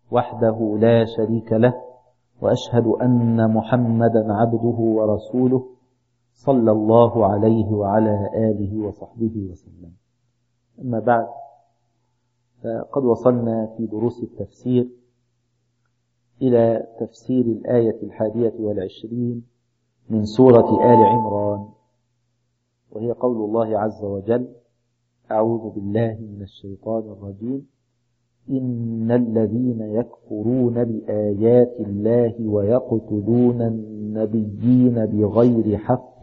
وحده لا شريك له، وأشهد أن محمدا عبده ورسوله صلى الله عليه وعلى آله وصحبه وسلم. أما بعد، فقد وصلنا في دروس التفسير إلى تفسير الآية 21 من سورة آل عمران، وهي قول الله عز وجل: أعوذ بالله من الشيطان الرجيم: إن الذين يكفرون بآيات الله ويقتلون النبيين بغير حق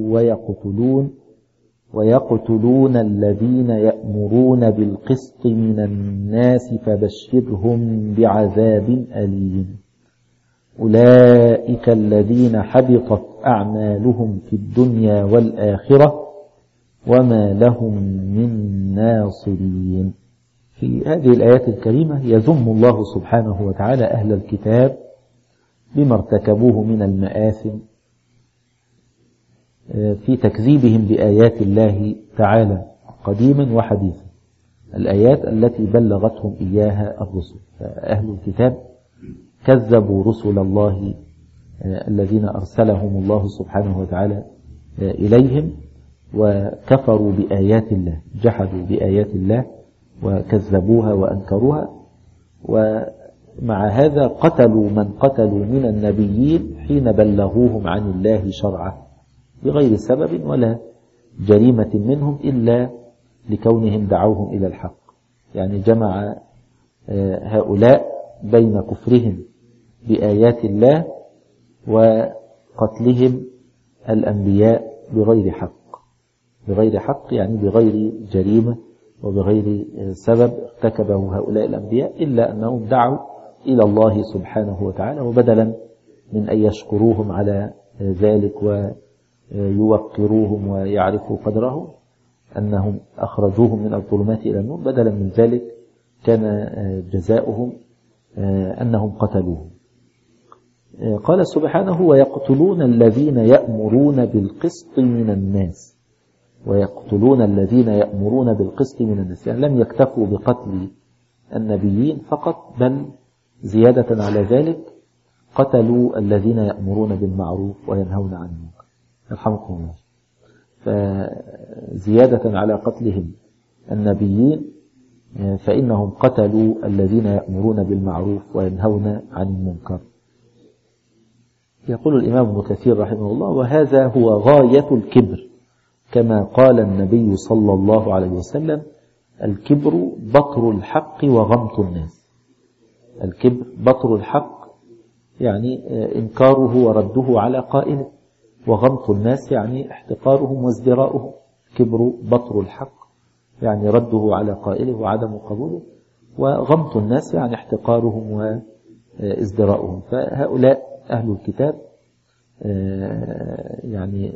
ويقتلون الذين يأمرون بالقسط من الناس فبشرهم بعذاب أليم. أولئك الذين حبطت أعمالهم في الدنيا والآخرة وما لهم من ناصرين. في هذه الآيات الكريمة يذم الله سبحانه وتعالى أهل الكتاب بما ارتكبوه من المآثم في تكذيبهم بآيات الله تعالى قديما وحديثا، الآيات التي بلغتهم إياها الرسل. فأهل الكتاب كذبوا رسل الله الذين أرسلهم الله سبحانه وتعالى إليهم، وكفروا بآيات الله، جحدوا بآيات الله وكذبوها وأنكروها. ومع هذا قتلوا من قتلوا من النبيين حين بلغوهم عن الله شرعه بغير سبب ولا جريمة منهم إلا لكونهم دعوهم إلى الحق. يعني جمع هؤلاء بين كفرهم بآيات الله وقتلهم الأنبياء بغير حق، يعني بغير جريمة وبغير سبب ارتكبه هؤلاء الأنبياء، إلا أنهم دعوا إلى الله سبحانه وتعالى، وبدلا من أن يشكروهم على ذلك ويوقروهم ويعرفوا قدرهم أنهم أخرجوهم من الظلمات إلى النور، بدلا من ذلك كان جزاؤهم أنهم قتلوهم. قال سبحانه: ويقتلون الذين يأمرون بالقسط من الناس. ويقتلون الذين يأمرون بالقسط من الناس، يعني لم يكتفوا بقتل النبيين فقط، بل زيادة على ذلك قتلوا الذين يأمرون بالمعروف وينهون عن المنكر. يرحمكم الله. فزيادة على قتلهم النبيين فإنهم قتلوا الذين يأمرون بالمعروف وينهون عن المنكر. يقول الإمام ابن كثير رحمه الله: وهذا هو غاية الكبر، كما قال النبي صلى الله عليه وسلم: الكبر بطر الحق وغمط الناس. الكبر بطر الحق يعني إنكاره ورده على قائله، وغمط الناس يعني احتقارهم وازدراؤهم. الكبر بطر الحق يعني رده على قائله وعدم قبوله، وغمط الناس يعني احتقارهم وازدراؤهم. فهؤلاء أهل الكتاب يعني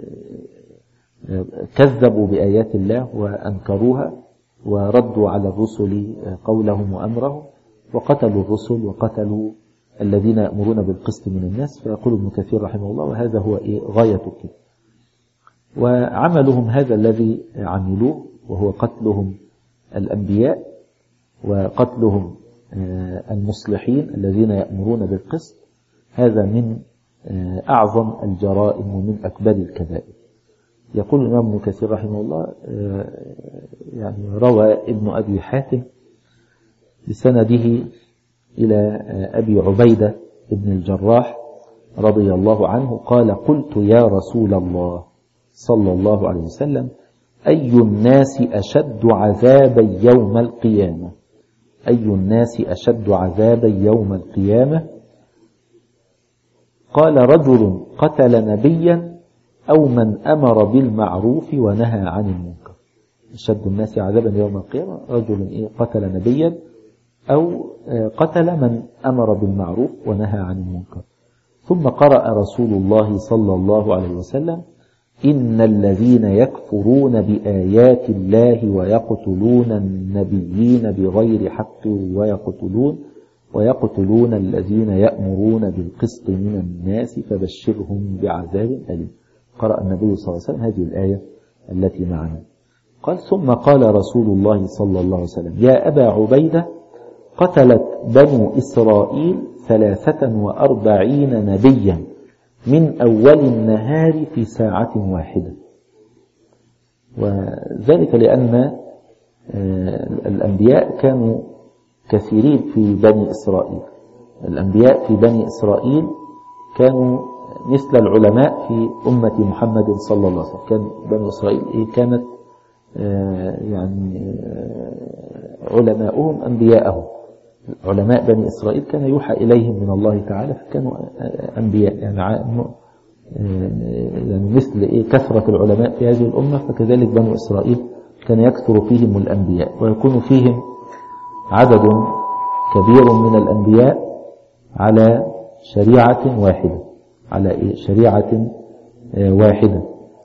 كذبوا بآيات الله وأنكروها، وردوا على الرسل قولهم وأمرهم، وقتلوا الرسل وقتلوا الذين يأمرون بالقسط من الناس. فيقول ابن كثير رحمه الله: وهذا هو غاية الكبر. وعملهم هذا الذي عملوه، وهو قتلهم الأنبياء وقتلهم المصلحين الذين يأمرون بالقسط، هذا من أعظم الجرائم ومن أكبر الكبائر. يقول الإمام ابن كثير رحمه الله: يعني روى ابن أبي حاتم بسنده إلى أبي عبيدة بن الجراح رضي الله عنه قال: قلت يا رسول الله صلى الله عليه وسلم: أي الناس أشد عذابا يوم القيامة؟ أي الناس أشد عذابا يوم القيامة؟ قال: رجل قتل نبيا أو من أمر بالمعروف ونهى عن المنكر. أشد الناس عذابا يوم القيامة رجل قتل نبيا أو قتل من أمر بالمعروف ونهى عن المنكر. ثم قرأ رسول الله صلى الله عليه وسلم: إن الذين يكفرون بآيات الله ويقتلون النبيين بغير حق ويقتلون الذين يأمرون بالقسط من الناس فبشرهم بعذاب أليم. قرأ النبي صلى الله عليه وسلم هذه الآية التي معنا. قال: ثم قال رسول الله صلى الله عليه وسلم: يا أبا عبيدة، قتلت بنو إسرائيل 43 نبيا من أول النهار في ساعة واحدة. وذلك لأن الأنبياء كانوا كثيرين في بني إسرائيل. الأنبياء في بني إسرائيل كانوا مثل العلماء في أمة محمد صلى الله عليه وسلم. كان بني إسرائيل كانت يعني علماؤهم أنبياءهم. علماء بني إسرائيل كان يوحى إليهم من الله تعالى فكانوا أنبياء، يعني مثل كثرة العلماء في هذه الأمة، فكذلك بني إسرائيل كان يكثر فيهم الأنبياء، ويكون فيهم عدد كبير من الأنبياء على شريعة واحدة، على شريعة واحدة،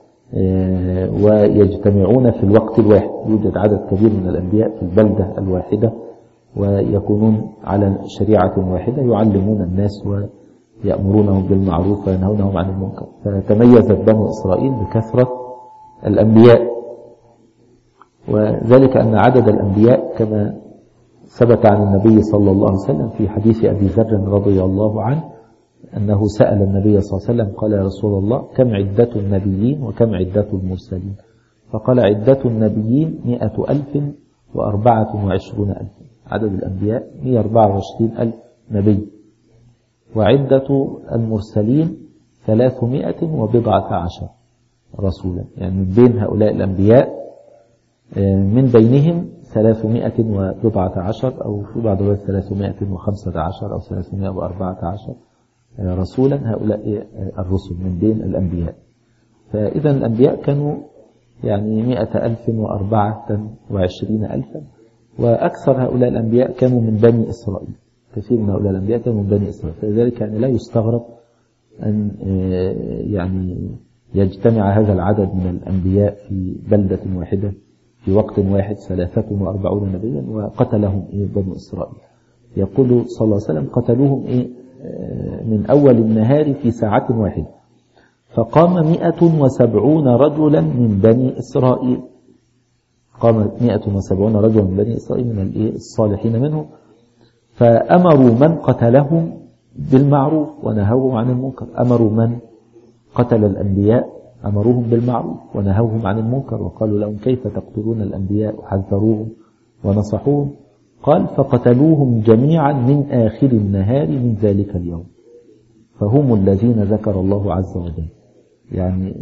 ويجتمعون في الوقت الواحد. يوجد عدد كبير من الأنبياء في البلدة الواحدة ويكونون على شريعة واحدة، يعلمون الناس ويأمرونهم بالمعروف وينهونهم عن المنكر. فتميزت بنو إسرائيل بكثرة الأنبياء، وذلك أن عدد الأنبياء كما ثبت عن النبي صلى الله عليه وسلم في حديث أبي ذر رضي الله عنه أنه سأل النبي صلى الله عليه وسلم قال: يا رسول الله، كم عدة النبيين وكم عدة المرسلين؟ فقال: عدة النبيين 124,000. عدد الأنبياء 124,000 نبي، وعدة المرسلين 310 رسولا. يعني من بين هؤلاء الأنبياء من بينهم 310 أو في بعض الوقت 315 أو 314 رسولا. هؤلاء الرسل من بين الأنبياء. فإذا الأنبياء كانوا يعني 124,000، وأكثر هؤلاء الأنبياء كانوا من بني إسرائيل. كثير من هؤلاء الأنبياء كانوا من بني إسرائيل، فلذلك يعني لا يستغرب أن يعني يجتمع هذا العدد من الأنبياء في بلدة واحدة في وقت واحد 43 نبيا وقتلهم بنو إسرائيل. يقول صلى الله عليه وسلم: قتلوهم من أول النهار في ساعة واحدة، فقام 170 رجلا من بني إسرائيل. قام 170 رجلا من بني إسرائيل من الصالحين منهم، فأمروا من قتلهم بالمعروف ونهوهم عن المنكر. أمروا من قتل الأنبياء أمروهم بالمعروف ونهوهم عن المنكر، وقالوا لهم: كيف تقتلون الأنبياء؟ وحذروهم ونصحوهم. قال: فقتلوهم جميعا من آخر النهار من ذلك اليوم، فهم الذين ذكر الله عز وجل. يعني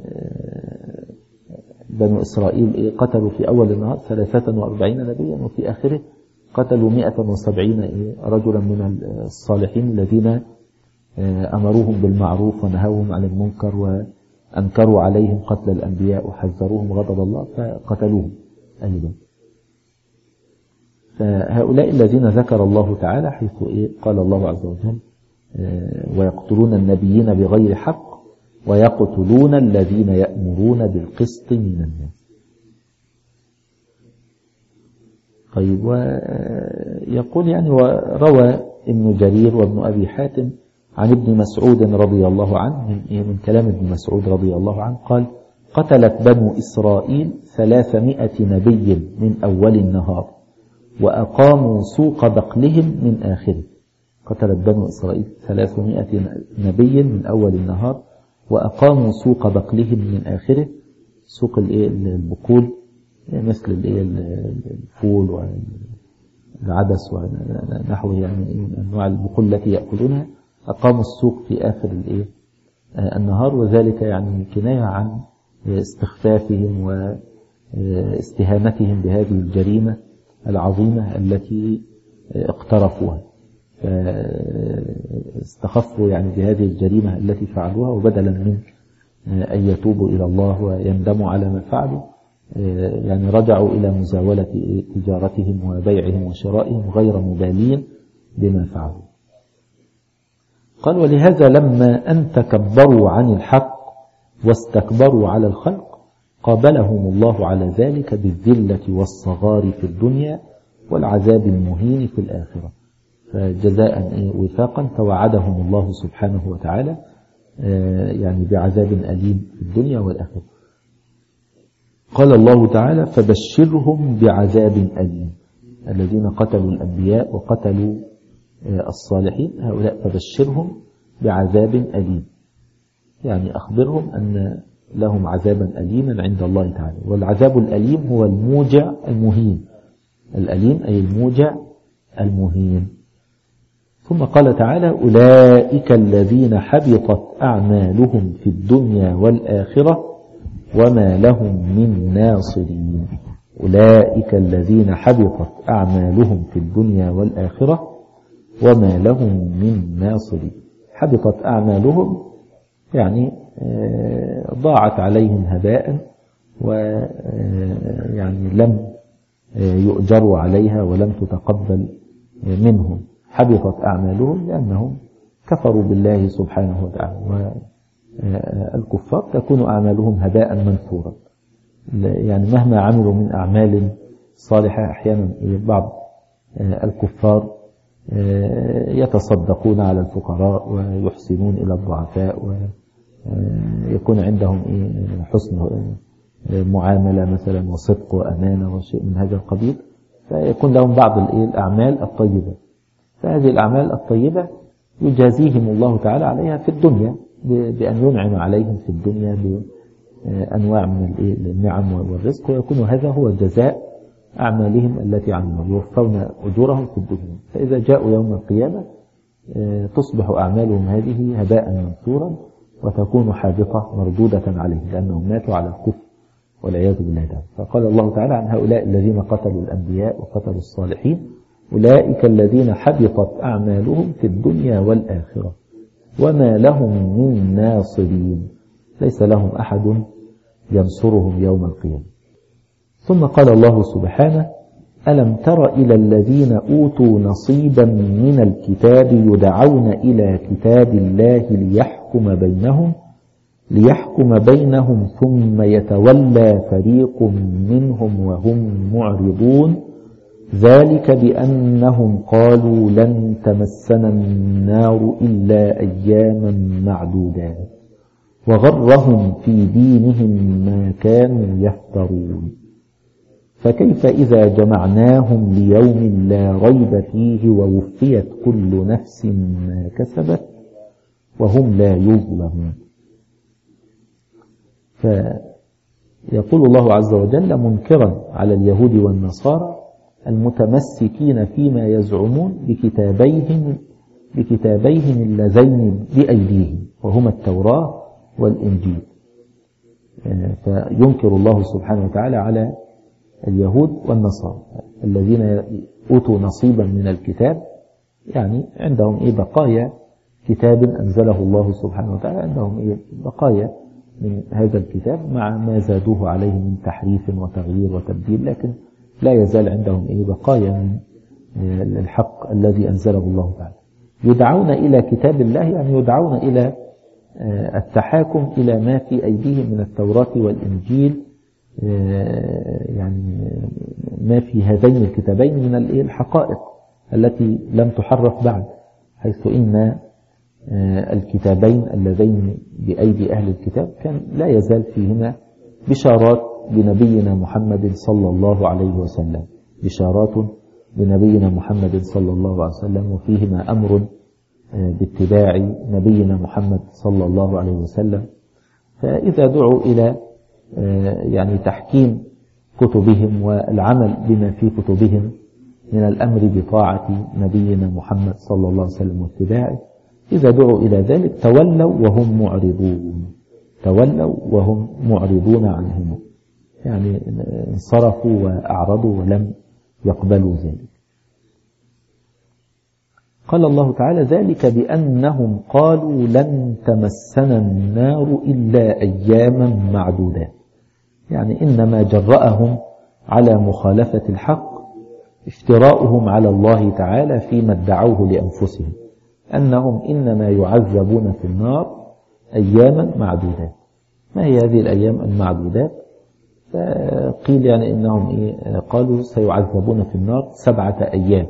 بنو إسرائيل قتلوا في أول النهار 43 نبيا، وفي آخره قتلوا 170 رجلا من الصالحين الذين أمروهم بالمعروف ونهوهم عن المنكر وأنكروا عليهم قتل الأنبياء وحذروهم غضب الله فقتلوهم أيضا. فهؤلاء الذين ذكر الله تعالى حيث قال الله عز وجل: ويقتلون النبيين بغير حق ويقتلون الذين يأمرون بالقسط من الناس. طيب، ويقول يعني: وروى ابن جرير وابن أبي حاتم عن ابن مسعود رضي الله عنه من كلام ابن مسعود رضي الله عنه قال: قتلت بنو إسرائيل 300 نبي من أول النهار وأقاموا سوق بقلهم من آخره. قتلت بنو إسرائيل 300 نبي من أول النهار وأقاموا سوق بقلهم من آخره. سوق البقول مثل الفول والعدس ونحوه، يعني أنواع البقول التي يأكلونها. أقاموا السوق في آخر النهار، وذلك يعني كناية عن استخفافهم واستهانتهم بهذه الجريمة العظيمة التي اقترفوها. استخفوا يعني بهذه الجريمة التي فعلوها، وبدلا من أن يتوبوا إلى الله ويندموا على ما فعلوا يعني رجعوا إلى مزاولة تجارتهم وبيعهم وشرائهم غير مبالين بما فعلوا. قال: ولهذا لما أن تكبروا عن الحق واستكبروا على الخلق قابلهم الله على ذلك بالذلة والصغار في الدنيا والعذاب المهين في الآخرة. فجزاء وفاقا توعدهم الله سبحانه وتعالى يعني بعذاب أليم في الدنيا والآخرة. قال الله تعالى: فبشرهم بعذاب أليم الذين قتلوا الأنبياء وقتلوا الصالحين هؤلاء فبشرهم بعذاب أليم، يعني أخبرهم أن لهم عذابا أليما عند الله تعالى. والعذاب الأليم هو الموجع المهين، الأليم أي الموجع المهين. ثم قال تعالى أولئك الذين حبطت أعمالهم في الدنيا والآخرة وما لهم من ناصرين. أولئك الذين حبطت أعمالهم في الدنيا والآخرة وما لهم من ناصرين. حبطت أعمالهم يعني ضاعت عليهم هباء، ويعني لم يؤجروا عليها ولم تتقبل منهم. حبطت أعمالهم لأنهم كفروا بالله سبحانه وتعالى، والكفار تكون أعمالهم هباء منثورا. يعني مهما عملوا من أعمال صالحة أحيانا بعض الكفار يتصدقون على الفقراء ويحسنون إلى الضعفاء ويكون عندهم حسن معاملة مثلا وصدق وأمانة وشيء من هذا القبيل، فيكون لهم بعض الأعمال الطيبة. فهذه الأعمال الطيبة يجازيهم الله تعالى عليها في الدنيا بأن ينعم عليهم في الدنيا بأنواع من النعم والرزق، ويكون هذا هو جزاء أعمالهم التي عملوا، يوفون أجورهم في الدنيا. فإذا جاءوا يوم القيامة تصبح أعمالهم هذه هباء منثورا وتكون حابطة مردودة عليهم لأنهم ماتوا على الكفر والعياذ بالله تعالى. فقال الله تعالى عن هؤلاء الذين قتلوا الأنبياء وقتلوا الصالحين أولئك الذين حبطت أعمالهم في الدنيا والآخرة وما لهم من ناصرين، ليس لهم أحد ينصرهم يوم القيامة. ثم قال الله سبحانه ألم تر إلى الذين أوتوا نصيبا من الكتاب يدعون إلى كتاب الله ليحكم بينهم ثم يتولى فريق منهم وهم معرضون ذلك بأنهم قالوا لن تمسنا النار إلا أياما معدودات وغرهم في دينهم ما كانوا يفترون فكيف إذا جمعناهم ليوم لا ريب فيه ووفيت كل نفس ما كسبت وهم لا يظلمون. فيقول الله عز وجل منكرا على اليهود والنصارى المتمسكين فيما يزعمون بكتابيهم اللذين بأيديهم وهما التوراة والإنجيل. فينكر الله سبحانه وتعالى على اليهود والنصارى الذين أوتوا نصيبا من الكتاب، يعني عندهم بقايا كتاب أنزله الله سبحانه وتعالى، عندهم بقايا من هذا الكتاب مع ما زادوه عليه من تحريف وتغيير وتبديل، لكن لا يزال عندهم بقايا من الحق الذي أنزله الله تعالى. يدعون إلى كتاب الله يعني يدعون إلى التحاكم إلى ما في أيديهم من التوراة والإنجيل، يعني ما في هذين الكتابين من الحقائق التي لم تحرف بعد، حيث إن الكتابين اللذين بأيدي أهل الكتاب كان لا يزال فيهما بشارات بنبينا محمد صلى الله عليه وسلم، بشارات بنبينا محمد صلى الله عليه وسلم، وفيهما أمر باتباع نبينا محمد صلى الله عليه وسلم. فإذا دعوا إلى يعني تحكيم كتبهم والعمل بما في كتبهم من الأمر بطاعة نبينا محمد صلى الله عليه وسلم واتباعه، إذا دعوا إلى ذلك تولوا وهم معرضون عنهم، يعني انصرفوا وأعرضوا ولم يقبلوا ذلك. قال الله تعالى ذلك بأنهم قالوا لن تمسنا النار إلا أياما معدودات، يعني إنما جرأهم على مخالفة الحق افتراؤهم على الله تعالى فيما ادعوه لأنفسهم أنهم إنما يعذبون في النار أياما معدودات. ما هي هذه الأيام المعدودات؟ قيل يعني إنهم قالوا سيعذبون في النار 7 أيام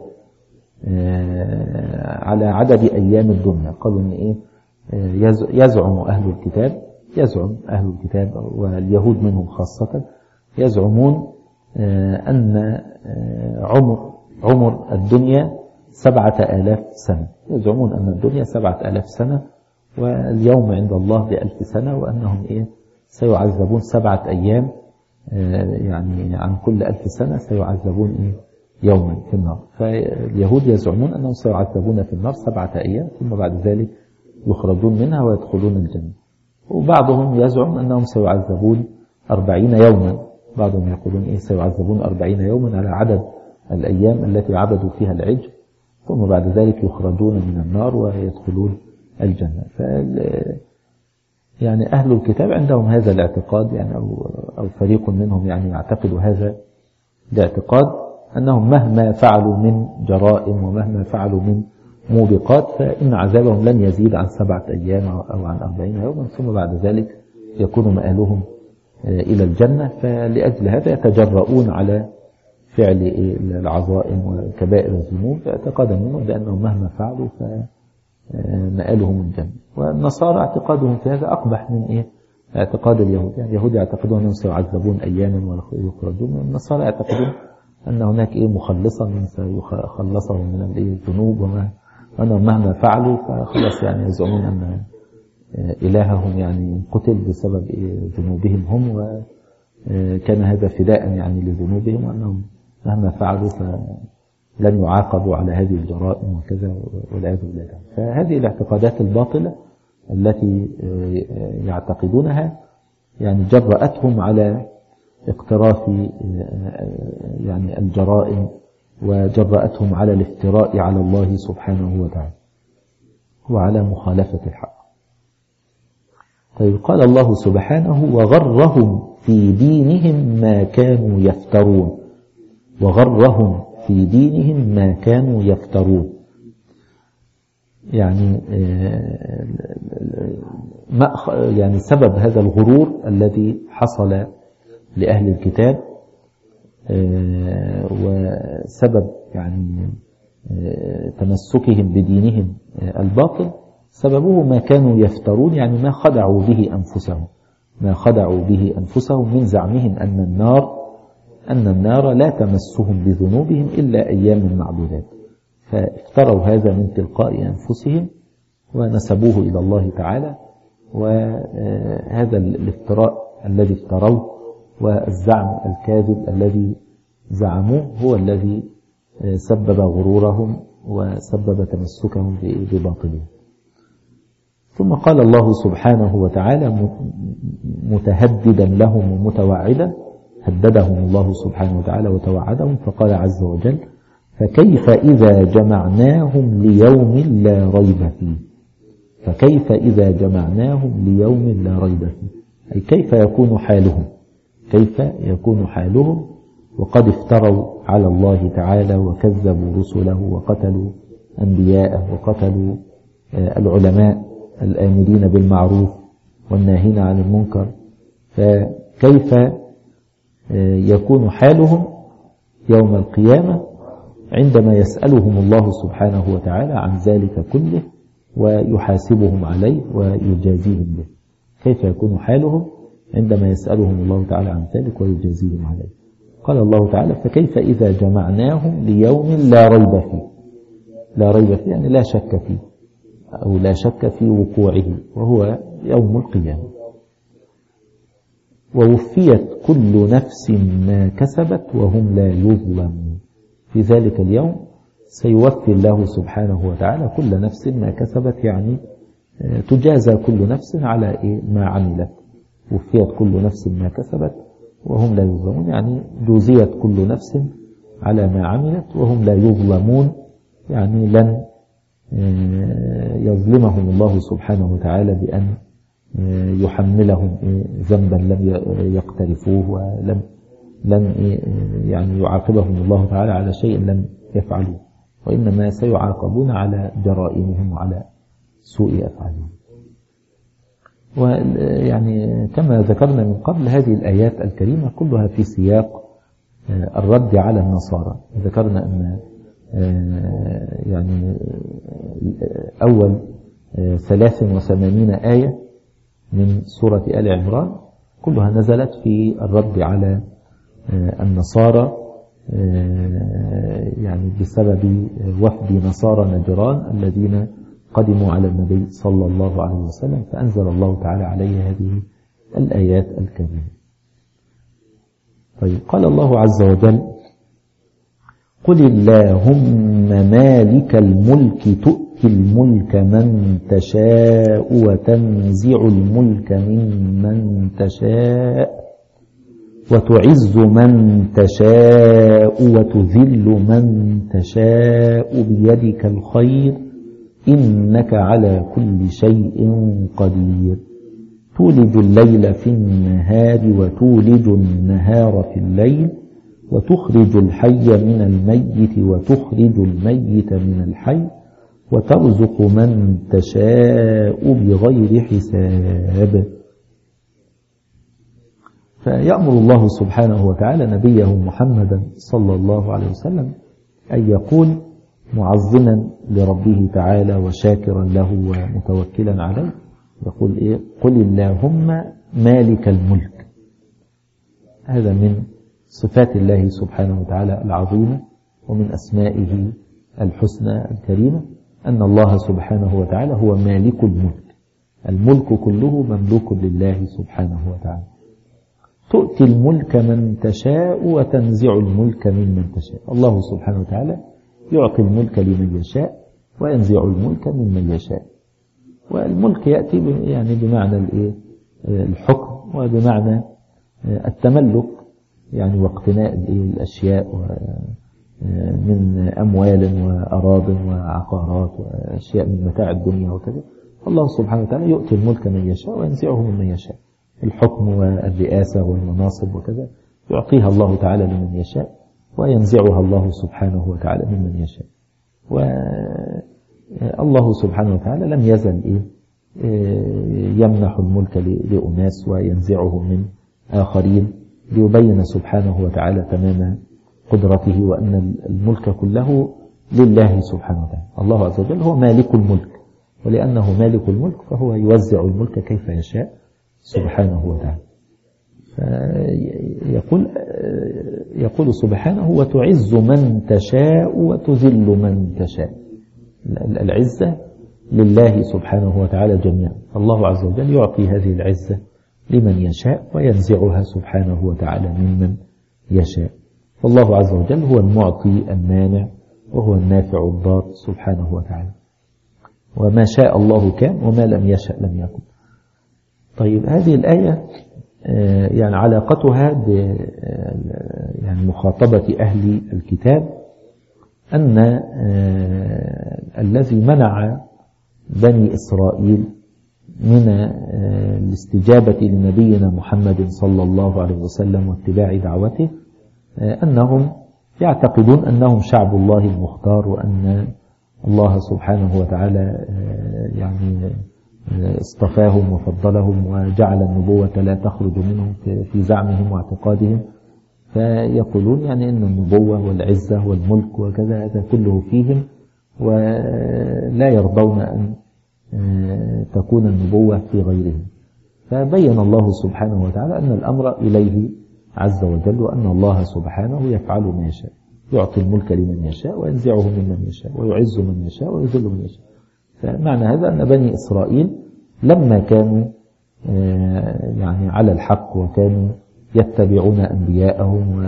على عدد أيام الدنيا. قالوا إن يزعم أهل الكتاب واليهود منهم خاصة يزعمون أن عمر عمر الدنيا 7000 سنة. يزعمون أن الدنيا 7000 سنة واليوم عند الله ب1000 سنة، وأنهم سيعذبون 7 أيام، يعني عن كل 1000 سنة سيعذبون يوما في النار. فاليهود يزعمون أنهم سيعذبون في النار 7 أيام ثم بعد ذلك يخرجون منها ويدخلون الجنة. وبعضهم يزعم أنهم سيعذبون 40 يوما، بعضهم يقولون سيعذبون 40 يوما على عدد الأيام التي عبدوا فيها العجل، ثم بعد ذلك يخرجون من النار ويدخلون الجنة. يعني أهل الكتاب عندهم هذا الاعتقاد، يعني أو فريق منهم يعني يعتقد هذا الاعتقاد، أنهم مهما فعلوا من جرائم ومهما فعلوا من موبقات فإن عذابهم لن يزيد عن 7 أيام أو عن 40 يوما، ثم بعد ذلك يكون مآلهم إلى الجنة. فلأجل هذا يتجرؤون على فعل العظائم وكبائر الذنوب اعتقادا منهم بأنهم مهما فعلوا فمآلهم الجنة. والنصارى اعتقادهم في هذا أقبح من اعتقاد اليهود. يعني اليهود يعتقدون أنهم سيعذبون أياما ويخرجون، النصارى يعتقدون أن هناك مخلصا سيخلصهم من الذنوب، وأنهم مهما فعلوا فخلص، يعني يزعمون أن إلههم يعني قتل بسبب ذنوبهم هم، وكان هذا فداء يعني لذنوبهم، وأنهم مهما فعلوا فلن يعاقبوا على هذه الجرائم وكذا والعياذ بالله. فهذه الاعتقادات الباطلة التي يعتقدونها يعني جرأتهم على اقتراف يعني الجرائم، وجرأتهم على الافتراء على الله سبحانه وتعالى وعلى مخالفة الحق. طيب، قال الله سبحانه: وغرهم في دينهم ما كانوا يفترون. وغرهم في دينهم ما كانوا يفترون، يعني يعني سبب هذا الغرور الذي حصل لأهل الكتاب، وسبب يعني تمسكهم بدينهم الباطل سببه ما كانوا يفترون، يعني ما خدعوا به أنفسهم من زعمهم أن النار لا تمسهم بذنوبهم إلا أيام معدودات. فافتروا هذا من تلقاء أنفسهم ونسبوه إلى الله تعالى. وهذا الافتراء الذي افتروه والزعم الكاذب الذي زعموه هو الذي سبب غرورهم وسبب تمسكهم بباطلهم. ثم قال الله سبحانه وتعالى متهددا لهم ومتوعدا، هددهم الله سبحانه وتعالى وتوعدهم، فقال عز وجل: فكيف إذا جمعناهم ليوم لا ريب فيه. فكيف إذا جمعناهم ليوم لا ريب فيه، أي كيف يكون حالهم وقد افتروا على الله تعالى وكذبوا رسله وقتلوا أنبياءه وقتلوا العلماء الآمرين بالمعروف والناهين عن المنكر. فكيف يكون حالهم يوم القيامة عندما يسألهم الله سبحانه وتعالى عن ذلك كله ويحاسبهم عليه ويجازيهم به. كيف يكون حالهم عندما يسألهم الله تعالى عن ذلك ويجازيهم عليه؟ قال الله تعالى: فكيف إذا جمعناهم ليوم لا ريب فيه. لا ريب فيه يعني لا شك فيه، أو لا شك في وقوعه، وهو يوم القيامة. ووفيت كل نفس ما كسبت وهم لا يظلمون. في ذلك اليوم سيوفي الله سبحانه وتعالى كل نفس ما كسبت، يعني تجازى كل نفس على ما عملت. وفيت كل نفس ما كسبت وهم لا يظلمون، يعني جوزيت كل نفس على ما عملت وهم لا يظلمون، يعني لن يظلمهم الله سبحانه وتعالى بأن يحملهم ذنبا لم يقترفوه، ولن يعني يعاقبهم الله تعالى على شيء لم يفعلوه، وإنما سيعاقبون على جرائمهم وعلى سوء أفعالهم. ويعني كما ذكرنا من قبل، هذه الآيات الكريمة كلها في سياق الرد على النصارى. ذكرنا أن يعني أول 83 آية من سورة آل عمران كلها نزلت في الرد على النصارى يعني بسبب وفد نصارى نجران الذين قدموا على النبي صلى الله عليه وسلم، فأنزل الله تعالى عليه هذه الآيات الكريمة. طيب، قال الله عز وجل: قل اللهم مالك الملك تؤتي الملك من تشاء وتنزع الملك ممن تشاء وتعز من تشاء وتذل من تشاء بيدك الخير إنك على كل شيء قدير تولج الليل في النهار وتولج النهار في الليل وتخرج الحي من الميت وتخرج الميت من الحي وترزق من تشاء بغير حساب. فيأمر الله سبحانه وتعالى نبيه محمدا صلى الله عليه وسلم أن يقول معظما لربه تعالى وشاكرا له ومتوكلا عليه، يقول إيه؟ قل اللهم مالك الملك. هذا من صفات الله سبحانه وتعالى العظيمة ومن أسمائه الحسنى الكريمة، أن الله سبحانه وتعالى هو مالك الملك. الملك كله مملوك لله سبحانه وتعالى. تؤتي الملك من تشاء وتنزع الملك ممن تشاء. الله سبحانه وتعالى يعطي الملك لمن يشاء وينزع الملك ممن يشاء. والملك يأتي يعني بمعنى الحكم وبمعنى التملك، يعني واقتناء الأشياء من أموال وأراض وعقارات وأشياء من متاع الدنيا وكذا. الله سبحانه وتعالى يؤتي الملك من يشاء وينزعه ممن يشاء. الحكم والرئاسة والمناصب وكذا يعطيها الله تعالى لمن يشاء وينزعها الله سبحانه وتعالى ممن يشاء. والله سبحانه وتعالى لم يزل يمنح الملك لأناس وينزعه من آخرين ليبين سبحانه وتعالى تمام قدرته وأن الملك كله لله سبحانه وتعالى. الله عز وجل هو مالك الملك، ولأنه مالك الملك فهو يوزع الملك كيف يشاء سبحانه وتعالى. يقول سبحانه: وتعز من تشاء وتذل من تشاء. العزة لله سبحانه وتعالى جميعا. الله عز وجل يعطي هذه العزة لمن يشاء وينزعها سبحانه وتعالى ممن يشاء. فالله عز وجل هو المعطي المانع وهو النافع الضار سبحانه وتعالى. وما شاء الله كان وما لم يشأ لم يكن. طيب، هذه الآية يعني علاقتها يعني مخاطبة أهل الكتاب أن الذي منع بني إسرائيل من الاستجابة لنبينا محمد صلى الله عليه وسلم واتباع دعوته أنهم يعتقدون أنهم شعب الله المختار، وأن الله سبحانه وتعالى يعني اصطفاهم وفضلهم وجعل النبوة لا تخرج منهم في زعمهم واعتقادهم. فيقولون يعني أن النبوة والعزة والملك وكذا هذا كله فيهم، ولا يرضون أن تكون النبوة في غيرهم. فبين الله سبحانه وتعالى أن الأمر إليه عز وجل، وأن الله سبحانه يفعل ما يشاء، يعطي الملك لمن يشاء وينزعه ممن يشاء ويعز من يشاء ويذل من يشاء. فمعنى هذا أن بني إسرائيل لما كانوا يعني على الحق وكانوا يتبعون أنبياءهم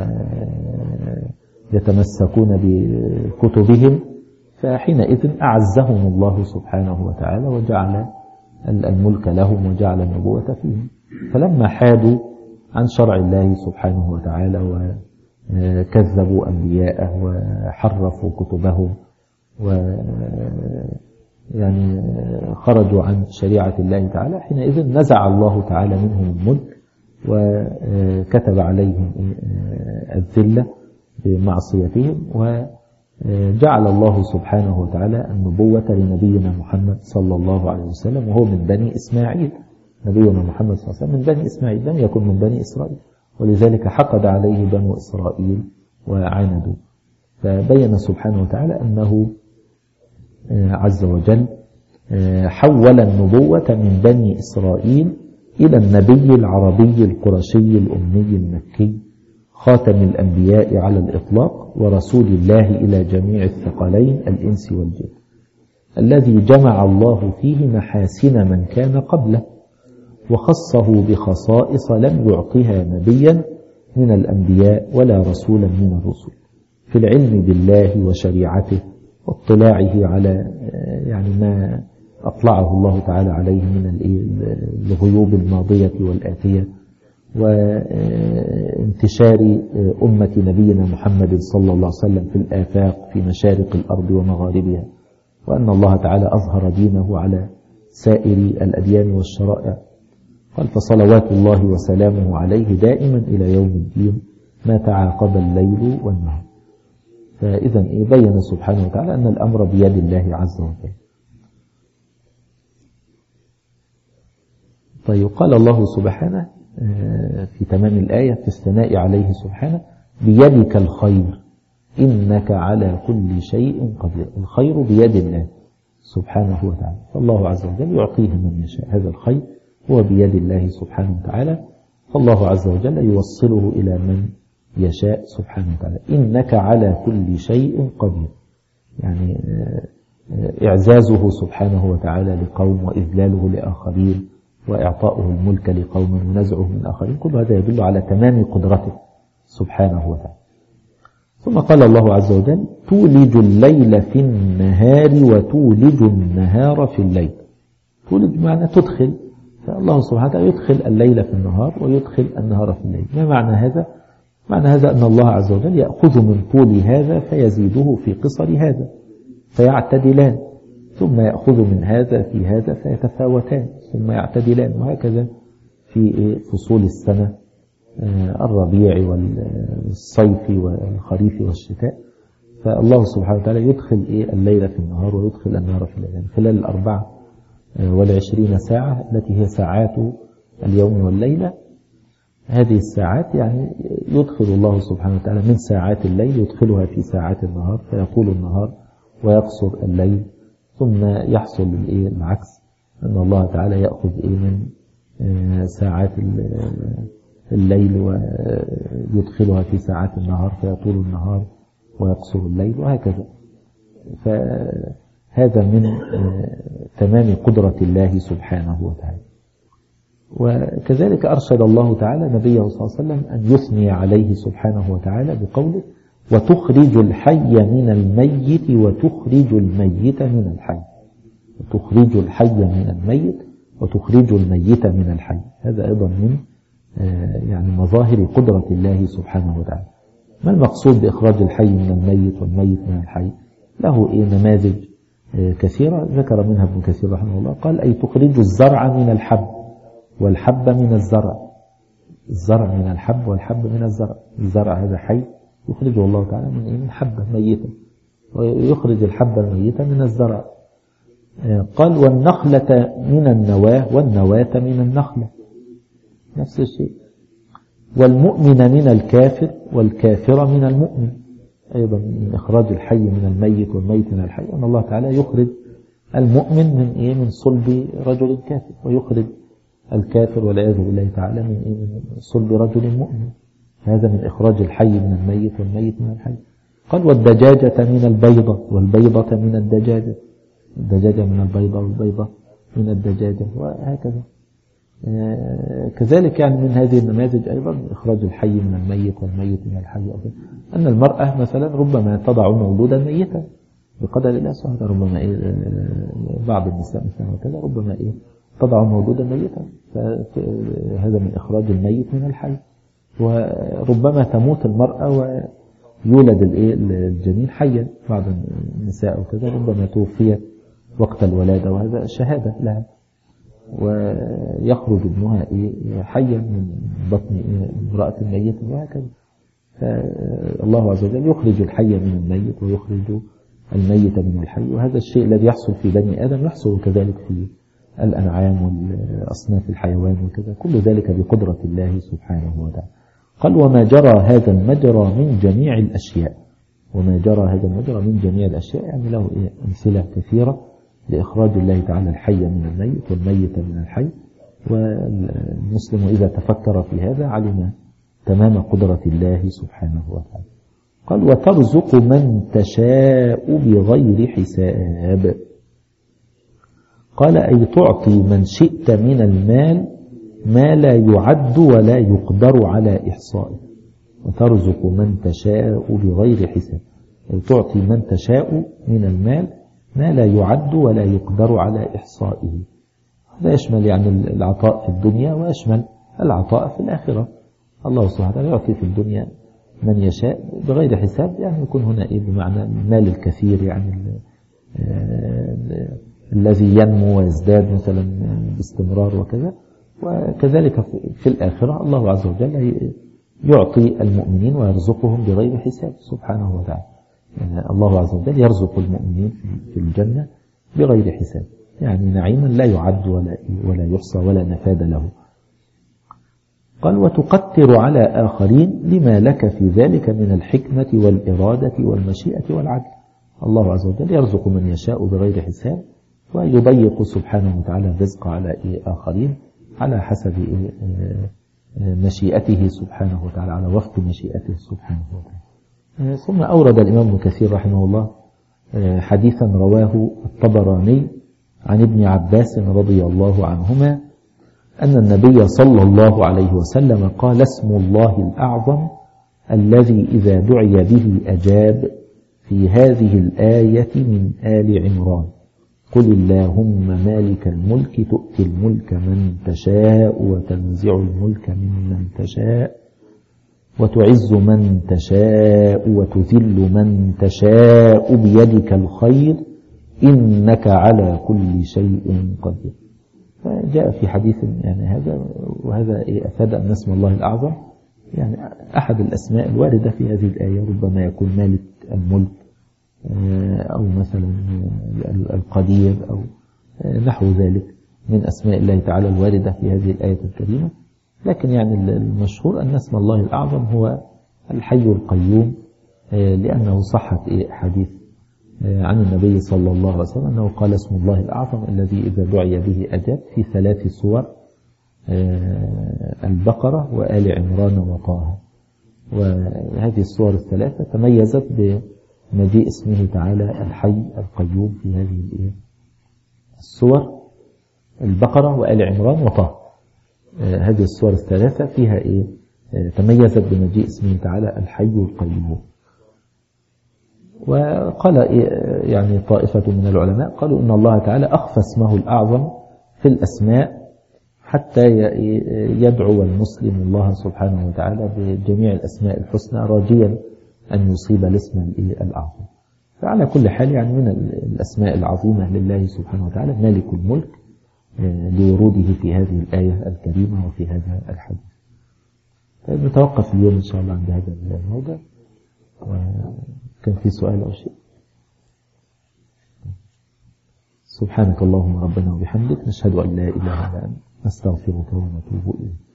ويتمسكون بكتبهم، فحينئذ أعزهم الله سبحانه وتعالى وجعل الملك لهم وجعل النبوة فيهم. فلما حادوا عن شرع الله سبحانه وتعالى وكذبوا أنبياءه وحرفوا كتبهم يعني خرجوا عن شريعة الله تعالى، حينئذ نزع الله تعالى منهم الملك وكتب عليهم الذلة بمعصيتهم، وجعل الله سبحانه وتعالى النبوة لنبينا محمد صلى الله عليه وسلم، وهو من بني إسماعيل. نبينا محمد صلى الله عليه وسلم من بني إسماعيل، لم يكن من بني إسرائيل، ولذلك حقد عليه بنو إسرائيل وعاندوا. فبين سبحانه وتعالى أنه عز وجل حول النبوة من بني إسرائيل إلى النبي العربي القرشي الأمي المكي خاتم الأنبياء على الإطلاق ورسول الله إلى جميع الثقلين الإنس والجن، الذي جمع الله فيه محاسن من كان قبله وخصه بخصائص لم يعطها نبيا من الأنبياء ولا رسولا من الرسل في العلم بالله وشريعته واطلاعه على يعني ما أطلعه الله تعالى عليه من الغيوب الماضية والآتية، وانتشار أمة نبينا محمد صلى الله عليه وسلم في الآفاق في مشارق الأرض ومغاربها، وأن الله تعالى أظهر دينه على سائر الأديان والشرائع. قال فصلوات الله وسلامه عليه دائما إلى يوم الدين ما تعاقب الليل والنهار. فإذا بين سبحانه وتعالى أن الأمر بيد الله عز وجل. طيب قال الله سبحانه في تمام الآية في الثناء عليه سبحانه بيدك الخير إنك على كل شيء قدير. الخير بيد الله سبحانه وتعالى، فالله عز وجل يعطيه من يشاء، هذا الخير هو بيد الله سبحانه وتعالى، فالله عز وجل يوصله إلى من يشاء سبحانه وتعالى. إنك على كل شيء قدير، يعني إعزازه سبحانه وتعالى لقوم وإذلاله لآخرين وإعطاؤه الملك لقوم ونزعه من آخرين، كل هذا يدل على تمام قدرته سبحانه وتعالى. ثم قال الله عز وجل تولج الليل في النهار وتولج النهار في الليل. تولج معنى تدخل، فالله سبحانه وتعالى يدخل الليل في النهار ويدخل النهار في الليل. ما معنى هذا؟ معنى هذا أن الله عز وجل يأخذ من طول هذا فيزيده في قصر هذا فيعتدلان، ثم يأخذ من هذا في هذا فيتفاوتان ثم يعتدلان، وهكذا في فصول السنة الربيع والصيف والخريف والشتاء. فالله سبحانه وتعالى يدخل الليل في النهار ويدخل النهار في الليل خلال 24 ساعة التي هي ساعات اليوم والليلة. هذه الساعات يعني يدخل الله سبحانه وتعالى من ساعات الليل يدخلها في ساعات النهار فيطول النهار ويقصر الليل، ثم يحصل العكس أن الله تعالى يأخذ من ساعات الليل ويدخلها في ساعات النهار فيطول النهار ويقصر الليل، وهكذا. فهذا من تمام قدرة الله سبحانه وتعالى. وكذلك أرشد الله تعالى نبيه صلى الله عليه وسلم أن يثني عليه سبحانه وتعالى بقوله وتخرج الحي من الميت وتخرج الميت من الحي. وتخرج الحي من الميت وتخرج الميت من الحي، هذا أيضا من يعني مظاهر قدرة الله سبحانه وتعالى. ما المقصود بإخراج الحي من الميت والميت من الحي؟ له نماذج كثيرة ذكر منها ابن كثير رحمه الله. قال أي تخرج الزرع من الحب والحب من الزرع، الزرع من الحب والحب من الزرع. الزرع هذا حي يخرجه الله تعالى من حبة ميتة، ويخرج الحبة الميتة من الزرع. قال والنخلة من النواة والنواة من النخلة، نفس الشيء. والمؤمن من الكافر والكافر من المؤمن، أيضا من إخراج الحي من الميت والميت من الحي أن الله تعالى يخرج المؤمن من صلب رجل كافر، ويخرج الكافر والعياذ بالله تعالى من صلب رجل مؤمن. هذا من إخراج الحي من الميت والميت من الحي. قال والدجاجة من البيضة والبيضة من الدجاجة، الدجاجة من البيضة والبيضة من الدجاجة، وهكذا. كذلك يعني من هذه النماذج أيضا إخراج الحي من الميت والميت من الحي. أن المرأة مثلا ربما تضع مولودا ميتا بقدر الله سبحانه وتعالى، ربما بعض النساء مثلا وكذا ربما تضع مولودا ميتا، فهذا من إخراج الميت من الحي. وربما تموت المرأة ويولد الجنين حيا، بعض النساء وكذا ربما توفيت وقت الولادة وهذا شهادة لها، ويخرج ابنها حيا من بطن امرأة ميتة، وهكذا. فالله عز وجل يخرج الحي من الميت ويخرج الميت من الحي، وهذا الشيء الذي يحصل في بني آدم يحصل كذلك في الأنعام والأصناف الحيوان وكذا، كل ذلك بقدرة الله سبحانه وتعالى. قال وما جرى هذا المجرى من جميع الأشياء، وما جرى هذا المجرى من جميع الأشياء يعني له أمثلة كثيرة لإخراج الله تعالى الحي من الميت والميت من الحي. والمسلم إذا تفكر في هذا علم تمام قدرة الله سبحانه وتعالى. قال وترزق من تشاء بغير حساب. قال أي تعطي من شئت من المال ما لا يعد ولا يقدر على إحصائه. وترزق من تشاء بغير حساب، أي تعطي من تشاء من المال ما لا يعد ولا يقدر على إحصائه. هذا يشمل يعني العطاء في الدنيا ويشمل العطاء في الآخرة. الله سبحانه وتعالى يعطي في الدنيا من يشاء بغير حساب، يعني يكون هنا بمعنى المال الكثير، يعني الذي ينمو ويزداد مثلا باستمرار وكذا. وكذلك في الآخرة الله عز وجل يعطي المؤمنين ويرزقهم بغير حساب سبحانه وتعالى. يعني الله عز وجل يرزق المؤمنين في الجنة بغير حساب، يعني نعيما لا يعد ولا يحصى ولا نفاد له. قال وتقتر على آخرين لما لك في ذلك من الحكمة والإرادة والمشيئة والعدل. الله عز وجل يرزق من يشاء بغير حساب، ويضيق سبحانه وتعالى الرزق على آخرين على حسب مشيئته سبحانه وتعالى، على وفق مشيئته سبحانه وتعالى. ثم أورد الإمام ابن كثير رحمه الله حديثا رواه الطبراني عن ابن عباس رضي الله عنهما أن النبي صلى الله عليه وسلم قال اسم الله الأعظم الذي إذا دعي به أجاب في هذه الآية من آل عمران قل اللهم مالك الملك تؤتي الملك من تشاء وتنزع الملك ممن تشاء وتعز من تشاء وتذل من تشاء بيدك الخير إنك على كل شيء قدير. فجاء في حديث يعني هذا، وهذا أفاد أن اسم الله الأعظم يعني أحد الأسماء الواردة في هذه الآية، ربما يكون مالك الملك أو مثلا القدير أو نحو ذلك من أسماء الله تعالى الواردة في هذه الآية الكريمة. لكن يعني المشهور أن اسم الله الأعظم هو الحي القيوم، لأنه صحت حديث عن النبي صلى الله عليه وسلم أنه قال اسم الله الأعظم الذي إذا دعي به أجاب في 3 سور، البقرة وآل عمران وطه. وهذه السور الثلاثة تميزت بمجيء اسمه تعالى الحي القيوم في هذه السور، البقرة وآل عمران وطه. هذه السور الثلاثة فيها تميزت بمجيء اسمه تعالى الحي القيوم. وقال يعني طائفة من العلماء قالوا إن الله تعالى أخفى اسمه الأعظم في الأسماء حتى يدعو المسلم الله سبحانه وتعالى بجميع الأسماء الحسنى راجيا أن يصيب الاسم الأعظم. فعلى كل حال يعني من الأسماء العظيمة لله سبحانه وتعالى مالك الملك لوروده في هذه الآية الكريمة وفي هذا الحديث. طيب نتوقف اليوم إن شاء الله عند هذا الموضع. كان في سؤال أو شيء؟ سبحانك اللهم ربنا وبحمدك نشهد أن لا إله إلا أنت نستغفرك ونتوب إليك.